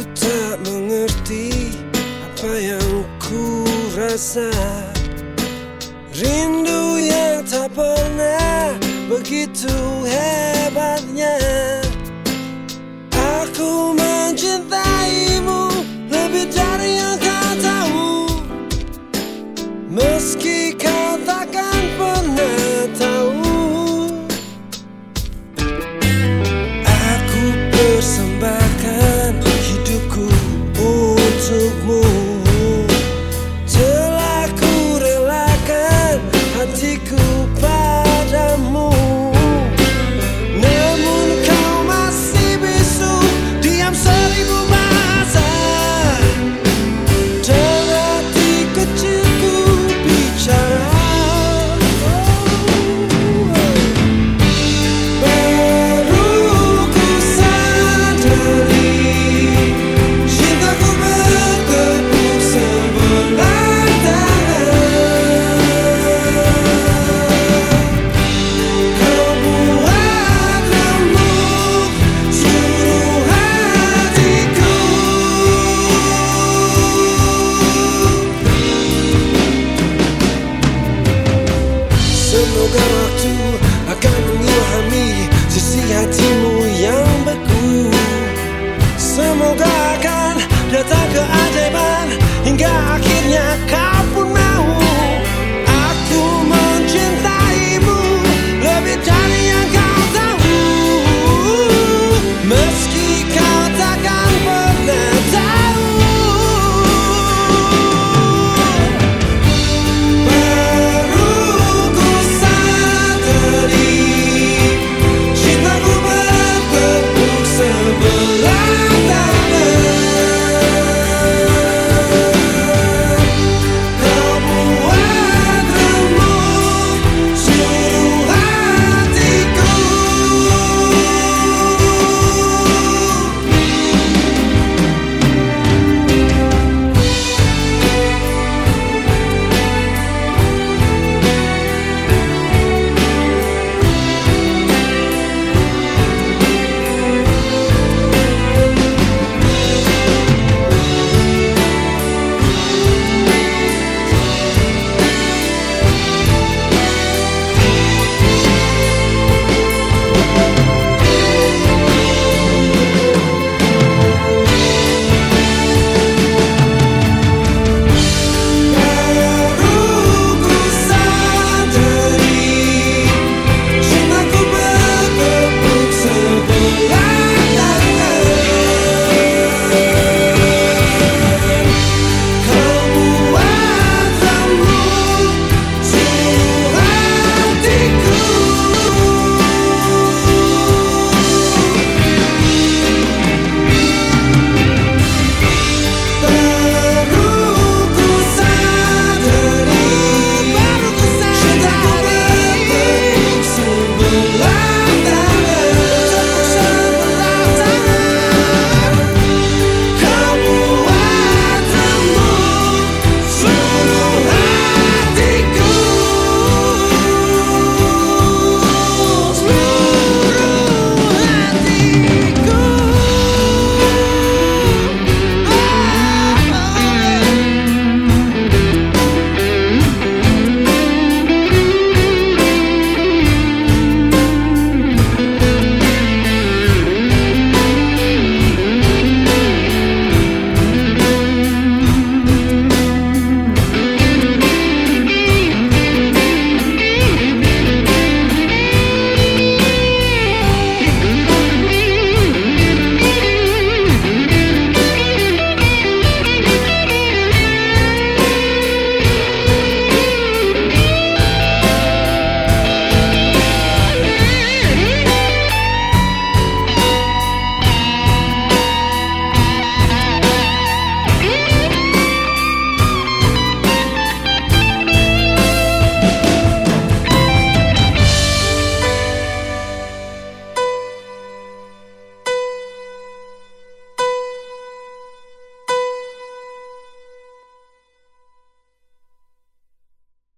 tak mengerti apa yang ku rasa. Rindu yang tak pernah begitu hebatnya. Aku mencintaimu lebih dari yang kau tahu, meski kau takkan pernah tahu. Aku persembahkan hidupku untukmu. Telah ku relakan hatiku padamu. Namun kau masih bisu, diam seribu bahasa, dan hati kecilku bicara. Baru ku sadari cintaku bertepuk sebelah tangan. Kau buat remuk seluruh hatiku. Semoga waktu akan mengilhami sisi hatimu yang beku. Semoga akan datang keajaiban hingga akhirnya kau